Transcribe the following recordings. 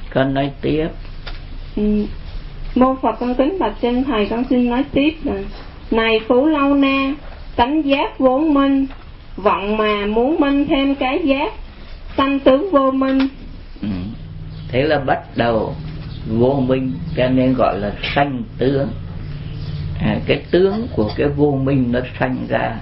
Con nói tiếp. Mô Phật, con kính bạch trên thầy, con xin nói tiếp là: này Phú Lâu Na, tánh giác vốn minh, vọng mà muốn minh thêm cái giác, sanh tướng vô minh. Thế là bắt đầu vô minh, cho nên gọi là sanh tướng. Cái tướng của cái vô minh nó sanh ra,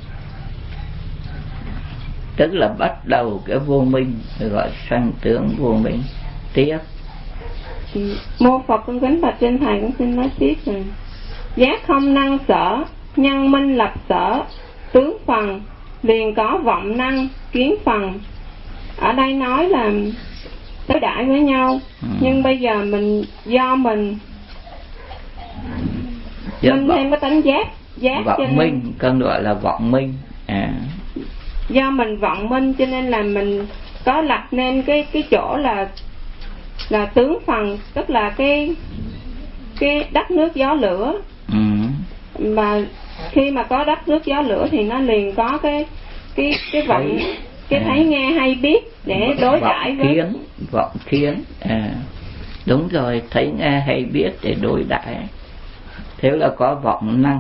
tức là bắt đầu cái vô minh, gọi sanh tướng vô minh. Tiếp. Mô Phật, con kính bạch trên thầy, con xin nói tiếp là: giác không năng sở, nhân minh lập sở, tướng phần liền có vọng năng kiến phần. Ở đây nói là đối đãi với nhau, nhưng bây giờ do mình minh thêm cái tánh giác vọng minh, cần gọi là vọng minh. Do mình vọng minh cho nên là mình có lập nên cái chỗ là tướng phần, tức là cái đất nước gió lửa. Mà khi mà có đất nước gió lửa thì nó liền có cái vọng, cái thấy nghe hay biết để đối đãi với vọng kiến. Đúng rồi, thấy nghe hay biết để đối đãi, thế là có vọng năng.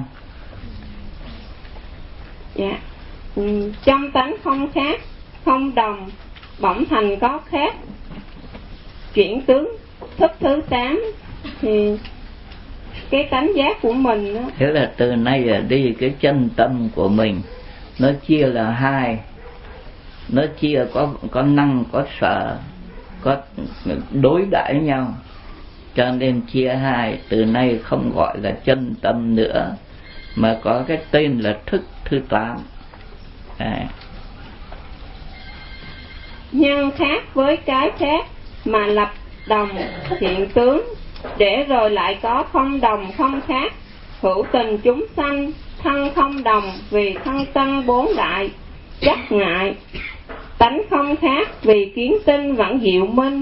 Dạ. Trong tánh không khác, không đồng, bỗng thành có khác. Chuyển tướng thức thứ 8 thì cái tánh giác của mình đó. Thế là từ nay là đi cái chân tâm của mình nó chia là hai, nó chia có năng có sở, có đối đãi nhau, cho nên chia hai. Từ nay không gọi là chân tâm nữa, mà có cái tên là thức thứ 8. Nhân khác với cái khác mà lập đồng hiện tướng, để rồi lại có không đồng không khác. Hữu tình chúng sanh, thân không đồng vì thân tân 4 đại, chắc ngại. Tánh không khác vì kiến tinh vẫn diệu minh.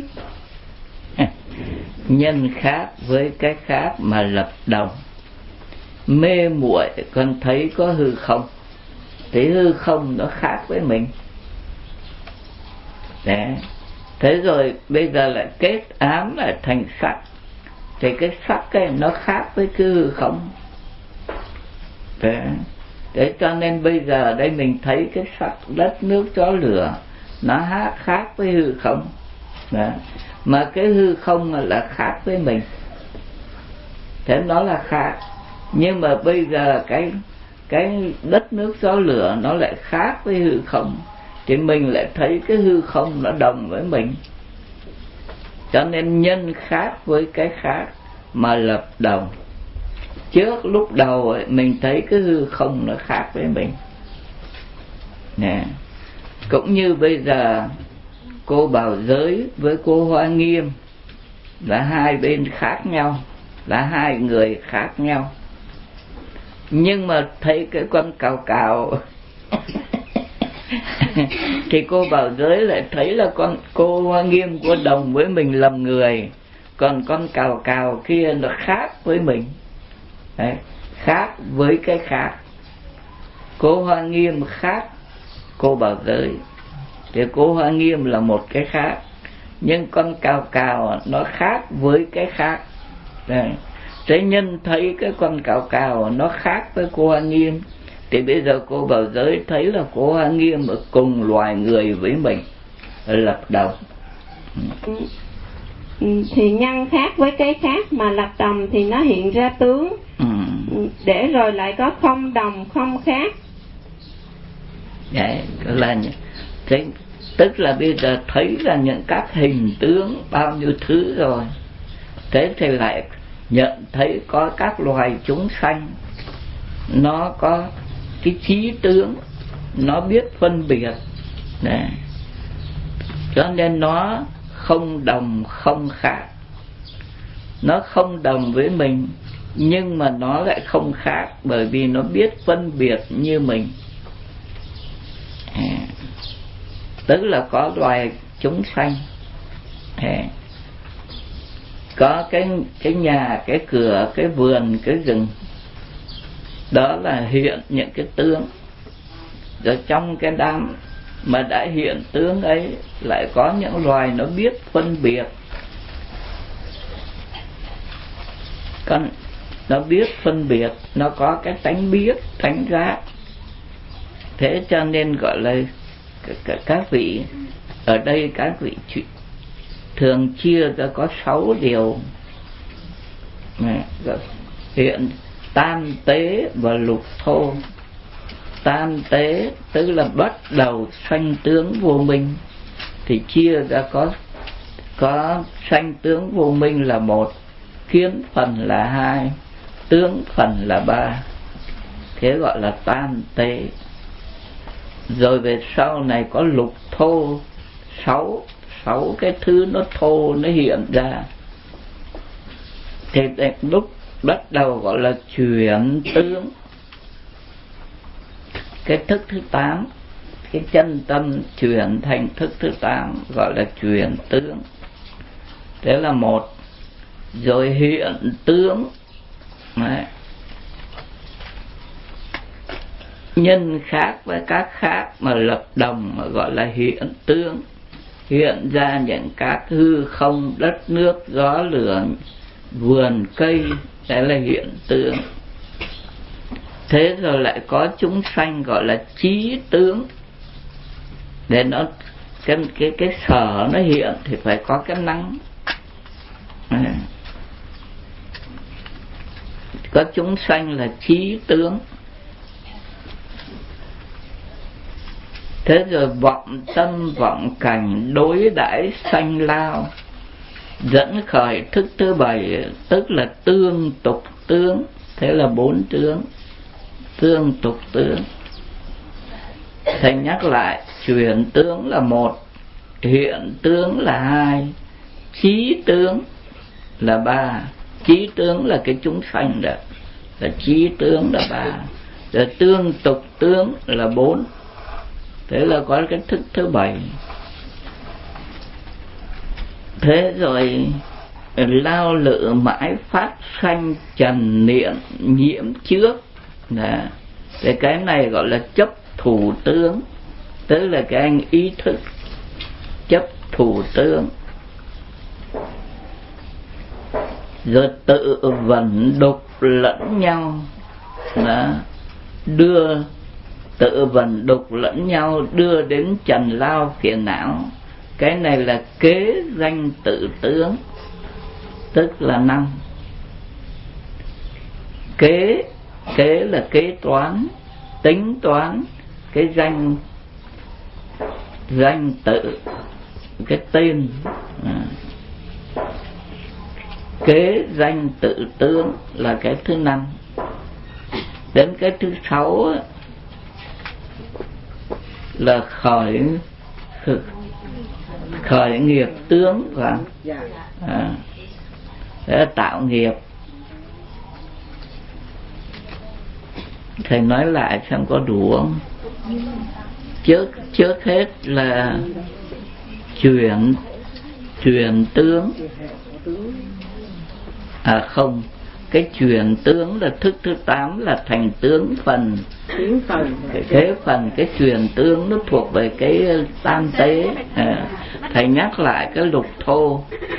Nhân khác với cái khác mà lập đồng. Mê muội con thấy có hư không, thấy hư không nó khác với mình. Đấy. Thế rồi bây giờ lại kết ám lại thành sắc, thì cái sắc ấy nó khác với cái hư không. Thế cho nên bây giờ đây mình thấy cái sắc đất nước gió lửa nó khác với hư không. Đấy. Mà cái hư không là khác với mình, thế nó là khác. Nhưng mà bây giờ cái đất nước gió lửa nó lại khác với hư không, thì mình lại thấy cái hư không nó đồng với mình. Cho nên nhân khác với cái khác mà lập đồng. Trước lúc đầu ấy, mình thấy cái hư không nó khác với mình nè. Cũng như bây giờ cô Bảo Giới với cô Hoa Nghiêm là hai bên khác nhau, là hai người khác nhau. Nhưng mà thấy cái con cào cào thì cô Bảo Giới lại thấy là cô Hoa Nghiêm cô đồng với mình làm người, còn con cào cào kia nó khác với mình. Đấy, khác với cái khác. Cô Hoa Nghiêm khác cô Bảo Giới, thì cô Hoa Nghiêm là một cái khác, nhưng con cào cào nó khác với cái khác. Đấy. Thế nhân thấy cái con cào cào nó khác với cô Hoa Nghiêm, thì bây giờ cô Bảo Giới thấy là cô Hoa Nghiêm ở cùng loài người với mình, lập đồng. Thì nhân khác với cái khác mà lập đồng thì nó hiện ra tướng. Để rồi lại có không đồng không khác. Đấy, là thế, tức là bây giờ thấy là những các hình tướng bao nhiêu thứ rồi, thế thì lại nhận thấy có các loài chúng sanh nó có cái trí tướng, nó biết phân biệt. Đấy. Cho nên nó không đồng không khác. Nó không đồng với mình, nhưng mà nó lại không khác, bởi vì nó biết phân biệt như mình. Tức là có loài chúng sanh, có cái nhà, cái cửa, cái vườn, cái rừng, đó là hiện những cái tướng. Rồi trong cái đám mà đã hiện tướng ấy lại có những loài nó biết phân biệt, nó biết phân biệt, nó có cái tánh biết, tánh giác. Thế cho nên gọi là các vị ở đây, các vị thường chia ra có 6 điều. Hiện tam tế và lục thô. Tam tế tức là bắt đầu sanh tướng vô minh, thì chia ra có sanh tướng vô minh là 1, kiến phần là 2, tướng phần là 3. Thế gọi là tam tế. Rồi về sau này có lục thô, 6 cái thứ nó thô nó hiện ra. Thì lúc bắt đầu gọi là chuyển tướng. Cái thức thứ 8, cái chân tâm chuyển thành thức thứ 8 gọi là chuyển tướng. Thế là 1. Rồi hiện tướng. Đấy. Nhân khác với các khác mà lập đồng mà gọi là hiện tướng. Hiện ra những các hư không, đất nước, gió lửa, vườn cây, đấy là hiện tướng. Thế rồi lại có chúng sanh gọi là trí tướng. Để nó cái sở nó hiện thì phải có cái năng. Có chúng sanh là trí tướng. Thế rồi vọng tâm vọng cảnh đối đãi sanh lao, dẫn khởi thức thứ 7, tức là tương tục tướng. Thế là 4 tướng. Tương tục tướng. Thầy nhắc lại, chuyển tướng là 1, hiện tướng là 2, trí tướng là 3. Trí tướng là cái chúng sanh đó, là trí tướng là 3. Rồi tương tục tướng là 4. Thế là có cái thức thứ 7. Thế rồi lao lự mãi phát sanh trần niệm nhiễm trước. Thế cái này gọi là chấp thủ tướng, tức là cái anh ý thức chấp thủ tướng. Rồi tự vận đục lẫn nhau, đưa tự vận đục lẫn nhau đưa đến trần lao phiền não. Cái này là kế danh tự tướng, tức là 5. Kế là kế toán, tính toán cái danh tự, cái tên. Kế danh tự tướng là cái thứ 5. Đến cái thứ 6 là khởi nghiệp tướng, và để tạo nghiệp. Thầy nói lại xem có đủ không. Trước hết là chuyển tướng. Không, cái chuyển tướng là thức thứ 8 là thành tướng phần. Cái phần cái chuyển tướng nó thuộc về cái tam tế. Thầy nhắc lại cái lục thô.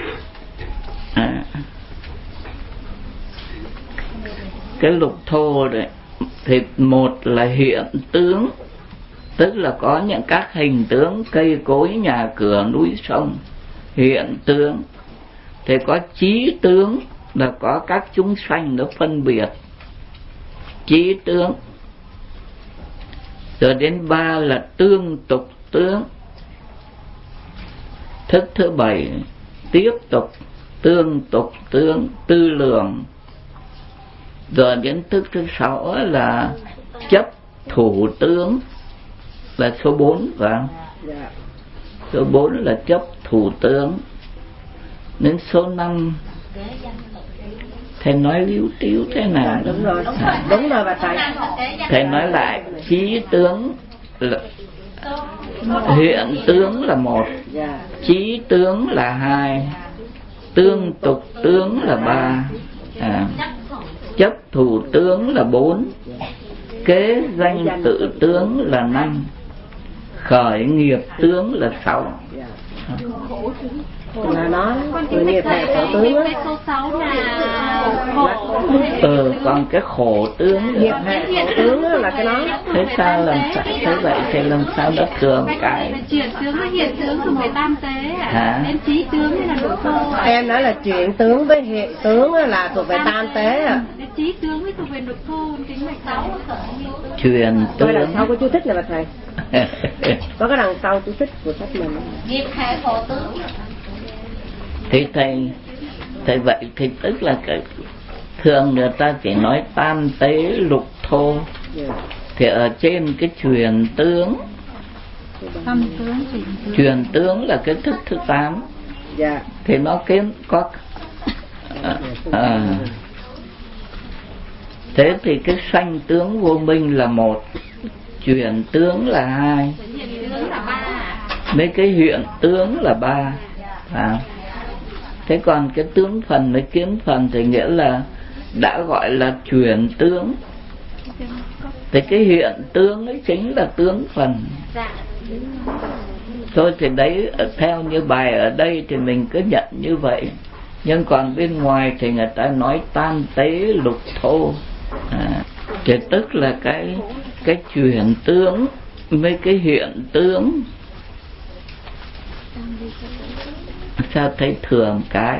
Cái lục thô đấy thì 1 là hiện tướng, tức là có những các hình tướng cây cối, nhà cửa, núi sông, hiện tướng. Thì có trí tướng là có các chúng sanh nó phân biệt, trí tướng. Rồi đến 3 là tương tục tướng. Thức thứ 7 tiếp tục tương tục tướng, tư lượng. Rồi đến thức thứ 6 là chấp thủ tướng, là số 4, và số 4 là chấp thủ tướng. Đến số 5 thầy nói líu tíu thế nào? Đúng rồi bà thầy. Thầy nói lại, trí tướng là, hiện tướng là 1, trí tướng là 2, tương tục tướng là 3, chấp thủ tướng là 4, kế danh tự tướng là 5, khởi nghiệp tướng là 6. là nó người nghiệp hệ khổ tướng á. Số 6 là khổ. Còn cái khổ tướng Nghiệp hệ khổ tướng á là cái đó. thế sao làm sao thế vậy thì làm sao nó thường cái Chuyển tướng với hiện tướng thuộc về tam tế hả? Em trí tướng mới là lục thô. Em nói là chuyển tướng với hiện tướng á là thuộc về tam tế à. Trí tướng mới thuộc về lục thô, tính mạch 6. truyền Coi tướng đằng sau có chú thích này bà thầy. Có cái đằng sau chú thích của sách mình. Nghiệp hệ khổ tướng. thì thầy vậy thì tức là cái thường người ta chỉ nói tam tế lục thô. Thì ở trên cái truyền tướng, truyền tướng là cái thức thứ 8. Dạ. Thì nó kiến có thế thì cái sanh tướng vô minh là 1, truyền tướng là 2, mấy cái hiện tướng là 3. Thế còn cái tướng phần với kiến phần thì nghĩa là đã gọi là truyền tướng. Thì cái hiện tướng ấy chính là tướng phần. Thôi thì đấy, theo như bài ở đây thì mình cứ nhận như vậy. Nhưng còn bên ngoài thì người ta nói tam tế lục thô. Thì tức là cái truyền tướng với cái hiện tướng. Sao thấy thường cái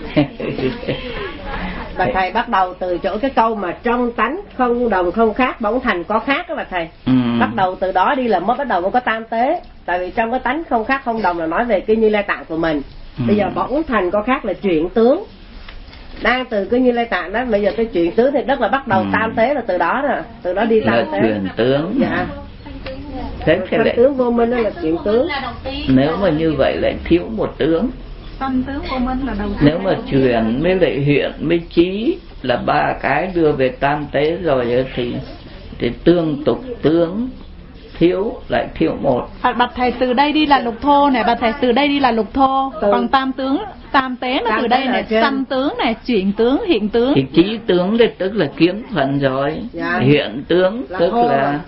Bà thầy bắt đầu từ chỗ cái câu mà trong tánh không đồng không khác bỗng thành có khác đó bà thầy. Bắt đầu từ đó đi là mới bắt đầu mới có tam tế. Tại vì trong cái tánh không khác không đồng là nói về cái Như Lai Tạng của mình. Bây giờ bỗng thành có khác là chuyển tướng. Đang từ cái Như Lai Tạng đó, bây giờ cái chuyển tướng thì rất là bắt đầu tam tế là từ đó rồi. Từ đó đi tam là tế. truyền tướng. Dạ. Thế thì lại tướng vô minh đó là chuyển tướng. Nếu mà như vậy lại thiếu một tướng. Sanh tướng vô minh là đầu tiên. Nếu mà truyền mới lại hiện mới trí là 3 cái đưa về tam tế rồi thì tương tục tướng thiếu lại thiếu một. Bạch thầy từ đây đi là lục thô này, bạch thầy từ đây đi là lục thô. Còn tam tướng, tam tế nó từ đây này, sanh tướng này, chuyển tướng, hiện tướng. Thì trí tướng thì tức là kiến phần rồi. Dạ. Hiện tướng là tức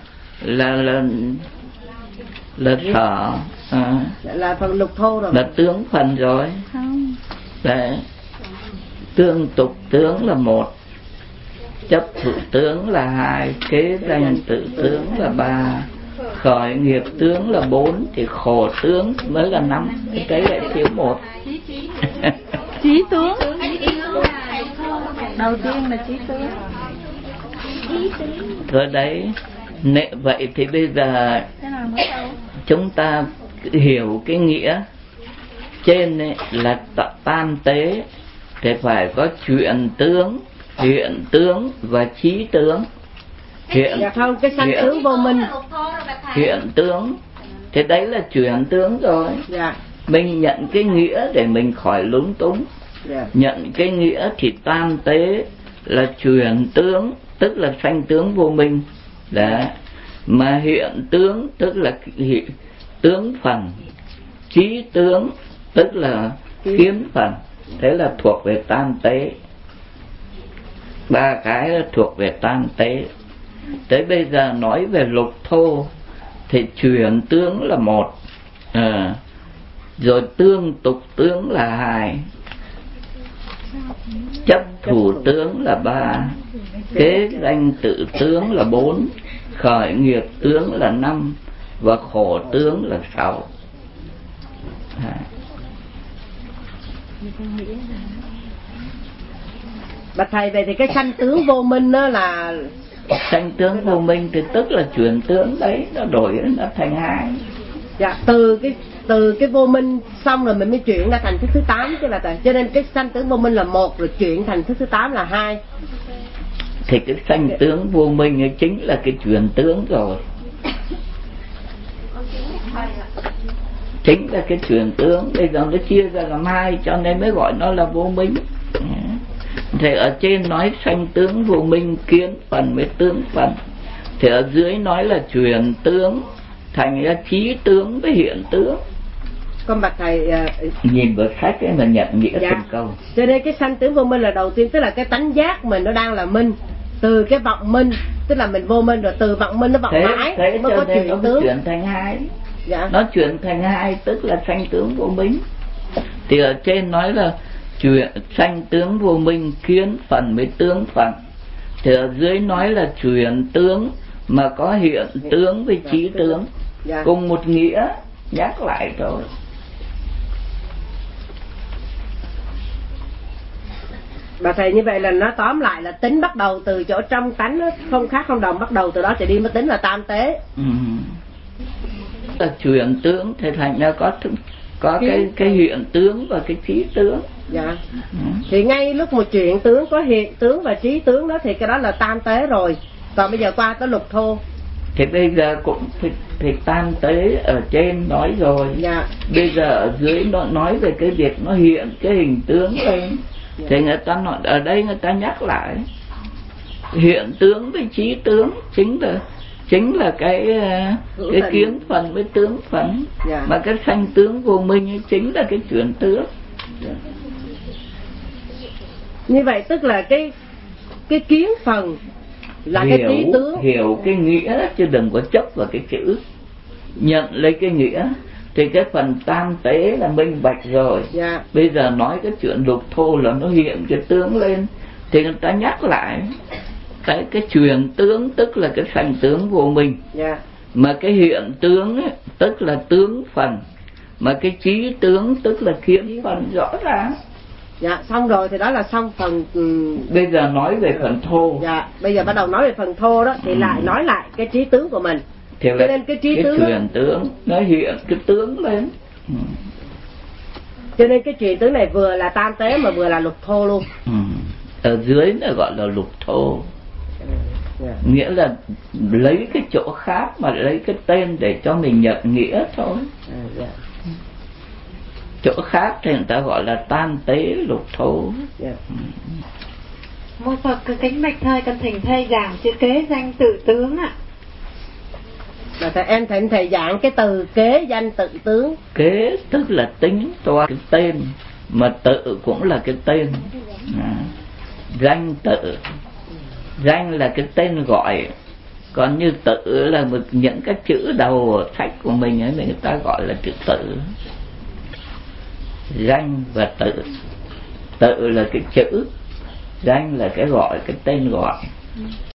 là sở. Là phần lục thô rồi. Là tướng phần rồi. Không. Đấy. Tương tục tướng là 1, chấp thụ tướng là 2, kế danh tự tướng là 3, khởi nghiệp tướng là 4, thì khổ tướng mới là 5. Cái lại thiếu 1. Trí tướng. Đầu tiên là trí tướng. Rồi đấy, vậy thì bây giờ chúng ta hiểu cái nghĩa trên ấy là tam tế thì phải có chuyển tướng, hiện tướng và trí tướng. Dạ không, cái sanh tướng vô minh. Hiện tướng thì đấy là chuyển tướng rồi. Dạ. Mình nhận cái nghĩa để mình khỏi lúng túng. Dạ. Nhận cái nghĩa thì tam tế là chuyển tướng, tức là sanh tướng vô minh. Đấy. Mà hiện tướng tức là tướng phần, trí tướng tức là kiến phần. Thế là thuộc về tam tế. 3 cái là thuộc về tam tế. Tới bây giờ nói về lục thô thì chuyển tướng là 1, rồi tương tục tướng là 2, chấp thủ tướng là 3, kế danh tự tướng là 4, khởi nghiệp tướng là 5 và khổ tướng là 6. Bạch thầy, về thì cái sanh tướng vô minh đó là sanh tướng vô minh thì tức là chuyển tướng đấy, nó đổi nó thành 2. Dạ, từ cái vô minh xong rồi mình mới chuyển ra thành thức thứ 8 chứ là thầy. Cho nên cái sanh tướng vô minh là 1 rồi chuyển thành thức thứ 8 là 2. Thì cái sanh tướng vô minh ấy chính là cái chuyển tướng rồi. Chính là cái chuyển tướng. Bây giờ nó chia ra làm 2 cho nên mới gọi nó là vô minh. Thì ở trên nói sanh tướng vô minh, kiến phần với tướng phần. Thì ở dưới nói là chuyển tướng, thành ra trí tướng với hiện tướng. Con bạch thầy nhìn vào sách ấy mà nhận nghĩa từng câu. Cho nên cái sanh tướng vô minh là đầu tiên, tức là cái tánh giác mình nó đang là minh. Từ cái vọng minh, tức là mình vô minh rồi, từ vọng minh nó vọng mãi mới có chuyển tướng. Chuyển thành 2. Dạ. Nó chuyển thành 2 tức là sanh tướng vô minh. Thì ở trên nói là chuyển sanh tướng vô minh, kiến phần với tướng phần. Thì ở dưới nói là chuyển tướng mà có hiện tướng với trí tướng, cùng một nghĩa, nhắc lại rồi. Bà thầy, như vậy là nó tóm lại là tính bắt đầu từ chỗ trong tánh nó không khác không đồng, bắt đầu từ đó trở đi mới tính là tam tế. Là chuyển tướng thì thành ra có cái hiện tướng và cái trí tướng. Dạ. Thì ngay lúc một chuyển tướng có hiện tướng và trí tướng đó thì cái đó là tam tế rồi. Còn bây giờ qua tới lục thô. Thì bây giờ cũng thì tam tế ở trên nói rồi. Dạ. Bây giờ ở dưới nó nói về cái việc nó hiện cái hình tướng lên. Dạ. Thì người ta nói ở đây người ta nhắc lại hiện tướng với trí tướng chính là cái kiến phần với tướng phần. Dạ. Mà cái sanh tướng vô minh chính là cái chuyển tướng. Dạ. Như vậy tức là cái kiến phần là cái trí tướng. Hiểu cái nghĩa chứ đừng có chấp vào cái chữ, nhận lấy cái nghĩa. Thì cái phần tam tế là minh bạch rồi. Dạ. Bây giờ nói cái chuyện lục thô là nó hiện cái tướng lên, thì người ta nhắc lại cái truyền tướng tức là cái sanh tướng vô minh. Dạ. Mà cái hiện tướng ấy, tức là tướng phần. Mà cái trí tướng tức là kiến phần, rõ ràng. Dạ, xong rồi thì đó là xong phần. Bây giờ nói về phần thô. Dạ, bây giờ bắt đầu nói về phần thô đó. Thì lại nói lại cái trí tướng của mình. Thì cho nên cái trí tướng truyền tướng nó hiện cái tướng lên. Cho nên cái truyền tướng này vừa là tam tế mà vừa là lục thô luôn. Ở dưới nó gọi là lục thô. Nghĩa là lấy cái chỗ khác mà lấy cái tên để cho mình nhận nghĩa thôi. Chỗ khác thì người ta gọi là tam tế lục thô. Mô Phật kính bạch thầy, con thỉnh thầy giảng chữ kế danh tự tướng ạ. Mà em thỉnh thầy giảng cái từ kế danh tự tướng. Kế tức là tính toán cái tên, mà tự cũng là cái tên. Danh tự, danh là cái tên gọi, còn như tự là những cái chữ đầu sách của mình ấy, người ta gọi là chữ tự. Danh và tự, tự là cái chữ, danh là cái gọi, cái tên gọi.